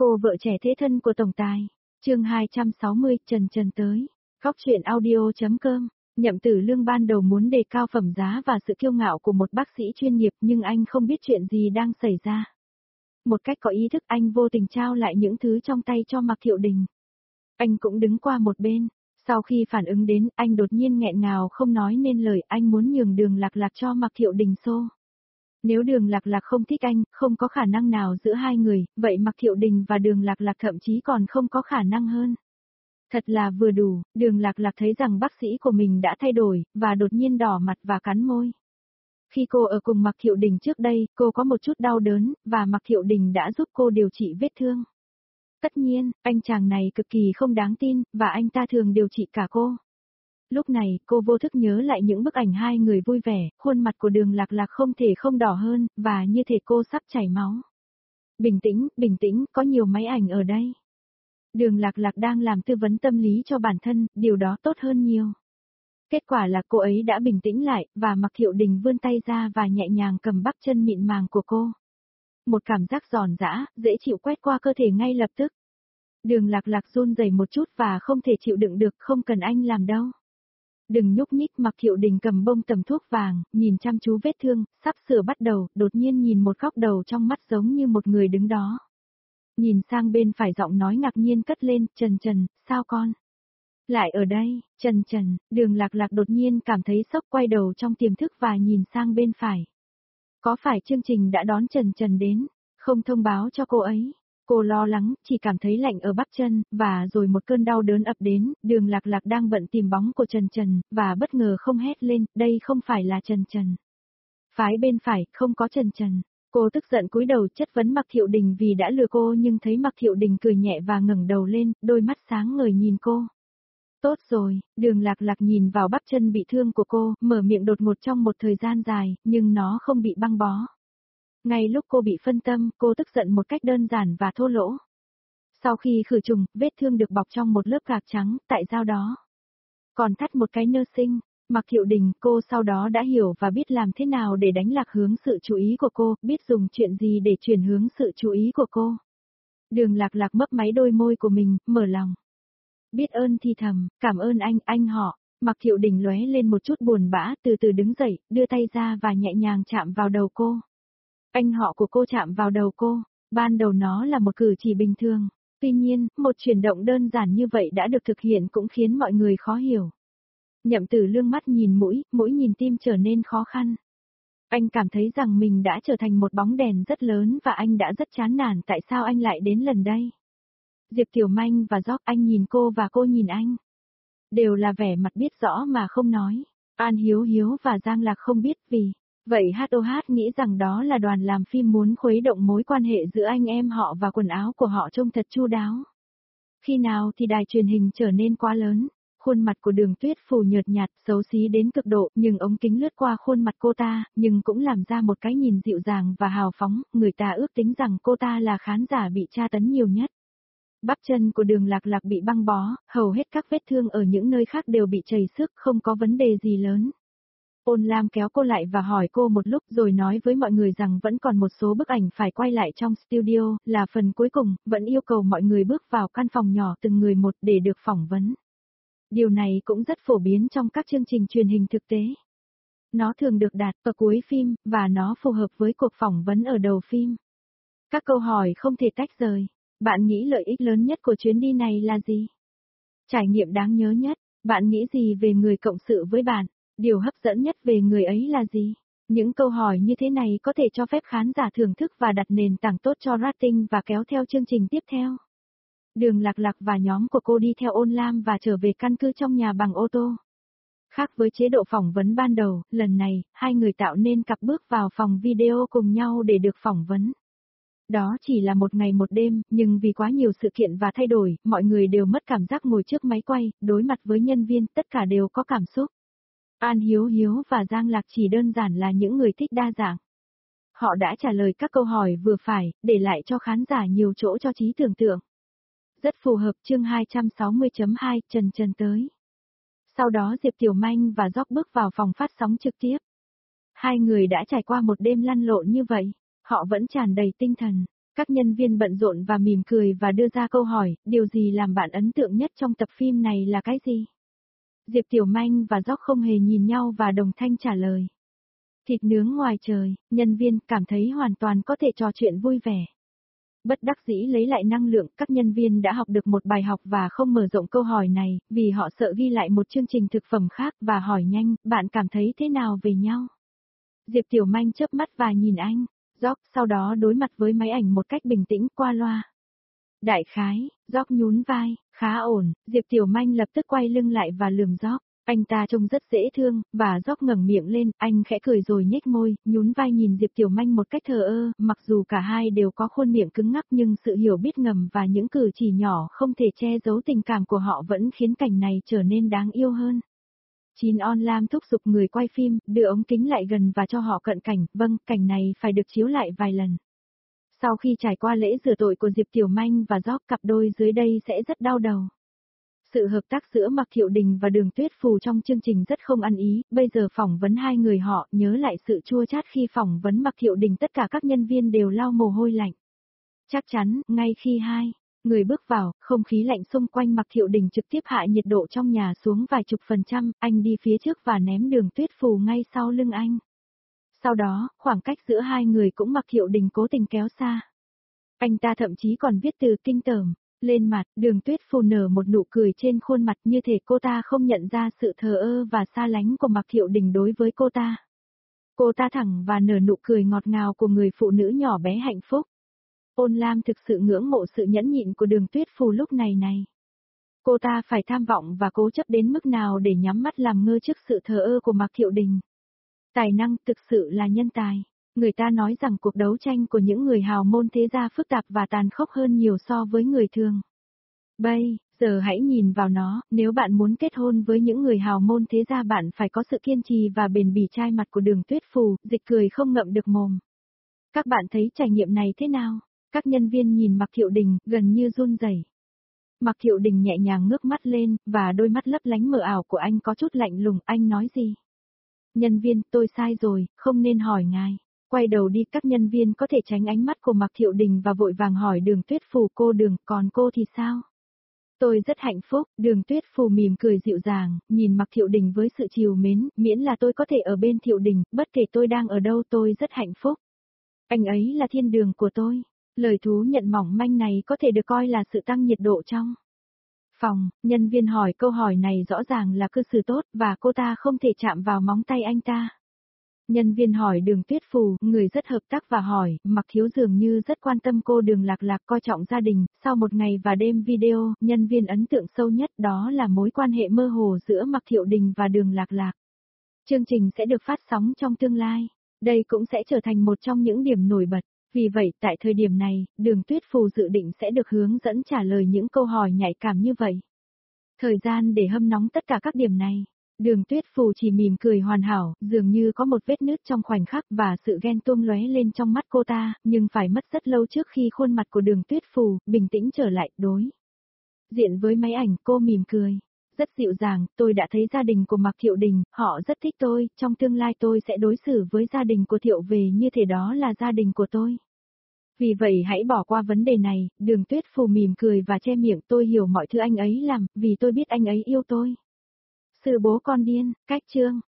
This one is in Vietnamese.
Cô vợ trẻ thế thân của tổng tài. Chương 260, Trần Trần tới. Góc truyện audio.com. Nhậm Tử Lương ban đầu muốn đề cao phẩm giá và sự kiêu ngạo của một bác sĩ chuyên nghiệp, nhưng anh không biết chuyện gì đang xảy ra. Một cách có ý thức anh vô tình trao lại những thứ trong tay cho Mạc Thiệu Đình. Anh cũng đứng qua một bên. Sau khi phản ứng đến, anh đột nhiên nghẹn ngào không nói nên lời. Anh muốn nhường Đường Lạc Lạc cho Mạc Thiệu Đình xô. Nếu Đường Lạc Lạc không thích anh, không có khả năng nào giữa hai người, vậy Mạc Thiệu Đình và Đường Lạc Lạc thậm chí còn không có khả năng hơn. Thật là vừa đủ. Đường Lạc Lạc thấy rằng bác sĩ của mình đã thay đổi, và đột nhiên đỏ mặt và cắn môi. Khi cô ở cùng Mạc Thiệu Đình trước đây, cô có một chút đau đớn, và Mạc Thiệu Đình đã giúp cô điều trị vết thương. Tất nhiên, anh chàng này cực kỳ không đáng tin, và anh ta thường điều trị cả cô. Lúc này, cô vô thức nhớ lại những bức ảnh hai người vui vẻ, khuôn mặt của Đường Lạc Lạc không thể không đỏ hơn, và như thể cô sắp chảy máu. Bình tĩnh, có nhiều máy ảnh ở đây. Đường Lạc Lạc đang làm tư vấn tâm lý cho bản thân, điều đó tốt hơn nhiều. Kết quả là cô ấy đã bình tĩnh lại, và Mạc Thiệu Đình vươn tay ra và nhẹ nhàng cầm bắp chân mịn màng của cô. Một cảm giác giòn giã, dễ chịu quét qua cơ thể ngay lập tức. Đường Lạc Lạc run rẩy một chút và không thể chịu đựng được, không cần anh làm đâu. Đừng nhúc nhích. Mạc Thiệu Đình cầm bông tầm thuốc vàng, nhìn chăm chú vết thương, sắp sửa bắt đầu, đột nhiên nhìn một góc đầu trong mắt giống như một người đứng đó. Nhìn sang bên phải, giọng nói ngạc nhiên cất lên, Trần Trần, sao con? Lại ở đây, Trần Trần. Đường Lạc Lạc đột nhiên cảm thấy sốc, quay đầu trong tiềm thức và nhìn sang bên phải. Có phải chương trình đã đón Trần Trần đến, không thông báo cho cô ấy? Cô lo lắng, chỉ cảm thấy lạnh ở bắp chân, và rồi một cơn đau đớn ập đến. Đường Lạc Lạc đang bận tìm bóng của Trần Trần, và bất ngờ không hét lên, đây không phải là Trần Trần. Phái bên phải, không có Trần Trần. Cô tức giận cúi đầu chất vấn Mạc Thiệu Đình vì đã lừa cô, nhưng thấy Mạc Thiệu Đình cười nhẹ và ngẩng đầu lên, đôi mắt sáng ngời nhìn cô. Tốt rồi. Đường Lạc Lạc nhìn vào bắp chân bị thương của cô, mở miệng đột ngột trong một thời gian dài, nhưng nó không bị băng bó. Ngay lúc cô bị phân tâm, cô tức giận một cách đơn giản và thô lỗ. Sau khi khử trùng, vết thương được bọc trong một lớp gạc trắng, tại sao đó còn thắt một cái nơ sinh. Mạc Thiệu Đình, cô sau đó đã hiểu và biết làm thế nào để đánh lạc hướng sự chú ý của cô, biết dùng chuyện gì để chuyển hướng sự chú ý của cô. Đường Lạc Lạc mấp máy đôi môi của mình, mở lòng. Biết ơn thì thầm, cảm ơn anh họ. Mạc Thiệu Đình lóe lên một chút buồn bã, từ từ đứng dậy, đưa tay ra và nhẹ nhàng chạm vào đầu cô. Anh họ của cô chạm vào đầu cô. Ban đầu nó là một cử chỉ bình thường. Tuy nhiên, một chuyển động đơn giản như vậy đã được thực hiện cũng khiến mọi người khó hiểu. Nhậm Tử Lương mắt nhìn mũi, mũi nhìn tim trở nên khó khăn. Anh cảm thấy rằng mình đã trở thành một bóng đèn rất lớn và anh đã rất chán nản tại sao anh lại đến lần đây. Diệp Tiểu Manh và Gióc, anh nhìn cô và cô nhìn anh. Đều là vẻ mặt biết rõ mà không nói. An Hiếu Hiếu và Giang Lạc không biết vì. Vậy HOH nghĩ rằng đó là đoàn làm phim muốn khuấy động mối quan hệ giữa anh em họ và quần áo của họ trông thật chu đáo. Khi nào thì đài truyền hình trở nên quá lớn. Khuôn mặt của Đường Tuyết Phù nhợt nhạt, xấu xí đến cực độ, nhưng ống kính lướt qua khuôn mặt cô ta, nhưng cũng làm ra một cái nhìn dịu dàng và hào phóng, người ta ước tính rằng cô ta là khán giả bị tra tấn nhiều nhất. Bắp chân của Đường Lạc Lạc bị băng bó, hầu hết các vết thương ở những nơi khác đều bị chảy xước, không có vấn đề gì lớn. Ôn Lam kéo cô lại và hỏi cô một lúc rồi nói với mọi người rằng vẫn còn một số bức ảnh phải quay lại trong studio, là phần cuối cùng, vẫn yêu cầu mọi người bước vào căn phòng nhỏ từng người một để được phỏng vấn. Điều này cũng rất phổ biến trong các chương trình truyền hình thực tế. Nó thường được đặt ở cuối phim, và nó phù hợp với cuộc phỏng vấn ở đầu phim. Các câu hỏi không thể tách rời. Bạn nghĩ lợi ích lớn nhất của chuyến đi này là gì? Trải nghiệm đáng nhớ nhất, bạn nghĩ gì về người cộng sự với bạn? Điều hấp dẫn nhất về người ấy là gì? Những câu hỏi như thế này có thể cho phép khán giả thưởng thức và đặt nền tảng tốt cho rating và kéo theo chương trình tiếp theo. Đường Lạc Lạc và nhóm của cô đi theo Ôn Lam và trở về căn cứ trong nhà bằng ô tô. Khác với chế độ phỏng vấn ban đầu, lần này, hai người tạo nên cặp bước vào phòng video cùng nhau để được phỏng vấn. Đó chỉ là một ngày một đêm, nhưng vì quá nhiều sự kiện và thay đổi, mọi người đều mất cảm giác ngồi trước máy quay, đối mặt với nhân viên, tất cả đều có cảm xúc. An Hiếu Hiếu và Giang Lạc chỉ đơn giản là những người thích đa dạng. Họ đã trả lời các câu hỏi vừa phải, để lại cho khán giả nhiều chỗ cho trí tưởng tượng. Rất phù hợp. Chương 260.2, Trần Trần tới. Sau đó Diệp Tiểu Manh và Gióc bước vào phòng phát sóng trực tiếp. Hai người đã trải qua một đêm lăn lộn như vậy, họ vẫn tràn đầy tinh thần. Các nhân viên bận rộn và mỉm cười và đưa ra câu hỏi, điều gì làm bạn ấn tượng nhất trong tập phim này là cái gì? Diệp Tiểu Manh và Gióc không hề nhìn nhau và đồng thanh trả lời. Thịt nướng ngoài trời, nhân viên cảm thấy hoàn toàn có thể trò chuyện vui vẻ. Bất đắc dĩ lấy lại năng lượng, các nhân viên đã học được một bài học và không mở rộng câu hỏi này, vì họ sợ ghi lại một chương trình thực phẩm khác và hỏi nhanh, bạn cảm thấy thế nào về nhau? Diệp Tiểu Manh chớp mắt và nhìn anh, Gióc sau đó đối mặt với máy ảnh một cách bình tĩnh qua loa. Đại khái, Gióc nhún vai, khá ổn, Diệp Tiểu Manh lập tức quay lưng lại và lườm Gióc. Anh ta trông rất dễ thương, và Gióc ngẩng miệng lên, anh khẽ cười rồi nhếch môi, nhún vai nhìn Diệp Tiểu Manh một cách thờ ơ, mặc dù cả hai đều có khuôn miệng cứng ngắc nhưng sự hiểu biết ngầm và những cử chỉ nhỏ không thể che giấu tình cảm của họ vẫn khiến cảnh này trở nên đáng yêu hơn. Chín On Lam thúc giục người quay phim, đưa ống kính lại gần và cho họ cận cảnh, vâng, cảnh này phải được chiếu lại vài lần. Sau khi trải qua lễ rửa tội của Diệp Tiểu Manh và Gióc, cặp đôi dưới đây sẽ rất đau đầu. Sự hợp tác giữa Mạc Thiệu Đình và Đường Tuyết Phù trong chương trình rất không ăn ý, bây giờ phỏng vấn hai người họ, nhớ lại sự chua chát khi phỏng vấn Mạc Thiệu Đình, tất cả các nhân viên đều lau mồ hôi lạnh. Chắc chắn, ngay khi hai người bước vào, không khí lạnh xung quanh Mạc Thiệu Đình trực tiếp hạ nhiệt độ trong nhà xuống vài chục %, anh đi phía trước và ném Đường Tuyết Phù ngay sau lưng anh. Sau đó, khoảng cách giữa hai người cũng Mạc Thiệu Đình cố tình kéo xa. Anh ta thậm chí còn viết từ kinh tởm lên mặt, Đường Tuyết Phù nở một nụ cười trên khuôn mặt như thể cô ta không nhận ra sự thờ ơ và xa lánh của Mạc Thiệu Đình đối với cô ta. Cô ta thẳng và nở nụ cười ngọt ngào của người phụ nữ nhỏ bé hạnh phúc. Ôn Lam thực sự ngưỡng mộ sự nhẫn nhịn của Đường Tuyết Phù lúc này. Cô ta phải tham vọng và cố chấp đến mức nào để nhắm mắt làm ngơ trước sự thờ ơ của Mạc Thiệu Đình. Tài năng thực sự là nhân tài. Người ta nói rằng cuộc đấu tranh của những người hào môn thế gia phức tạp và tàn khốc hơn nhiều so với người thường. Bây giờ hãy nhìn vào nó, nếu bạn muốn kết hôn với những người hào môn thế gia bạn phải có sự kiên trì và bền bỉ. Trai mặt của Đường Tuyết Phù, Dịch cười không ngậm được mồm. Các bạn thấy trải nghiệm này thế nào? Các nhân viên nhìn Mạc Thiệu Đình, gần như run rẩy. Mạc Thiệu Đình nhẹ nhàng ngước mắt lên, và đôi mắt lấp lánh mờ ảo của anh có chút lạnh lùng, anh nói gì? Nhân viên, tôi sai rồi, không nên hỏi ngài. Quay đầu đi, các nhân viên có thể tránh ánh mắt của Mạc Thiệu Đình và vội vàng hỏi Đường Tuyết Phù, cô Đường, còn cô thì sao? Tôi rất hạnh phúc, Đường Tuyết Phù mỉm cười dịu dàng, nhìn Mạc Thiệu Đình với sự trìu mến, miễn là tôi có thể ở bên Thiệu Đình, bất kể tôi đang ở đâu tôi rất hạnh phúc. Anh ấy là thiên đường của tôi. Lời thú nhận mỏng manh này có thể được coi là sự tăng nhiệt độ trong phòng. Nhân viên hỏi câu hỏi này rõ ràng là cư xử tốt và cô ta không thể chạm vào móng tay anh ta. Nhân viên hỏi Đường Tuyết Phù, người rất hợp tác và hỏi, Mạc Thiếu dường như rất quan tâm cô Đường Lạc Lạc coi trọng gia đình. Sau một ngày và đêm video, nhân viên ấn tượng sâu nhất đó là mối quan hệ mơ hồ giữa Mạc Thiệu Đình và Đường Lạc Lạc. Chương trình sẽ được phát sóng trong tương lai. Đây cũng sẽ trở thành một trong những điểm nổi bật. Vì vậy, tại thời điểm này, Đường Tuyết Phù dự định sẽ được hướng dẫn trả lời những câu hỏi nhạy cảm như vậy. Thời gian để hâm nóng tất cả các điểm này. Đường Tuyết Phù chỉ mỉm cười hoàn hảo, dường như có một vết nứt trong khoảnh khắc và sự ghen tuông lóe lên trong mắt cô ta, nhưng phải mất rất lâu trước khi khuôn mặt của Đường Tuyết Phù bình tĩnh trở lại. Đối diện với máy ảnh, cô mỉm cười. Rất dịu dàng, tôi đã thấy gia đình của Mạc Thiệu Đình, họ rất thích tôi, trong tương lai tôi sẽ đối xử với gia đình của Thiệu về như thể đó là gia đình của tôi. Vì vậy hãy bỏ qua vấn đề này, Đường Tuyết Phù mỉm cười và che miệng, tôi hiểu mọi thứ anh ấy làm, vì tôi biết anh ấy yêu tôi. Sự bố con điên, cách chương.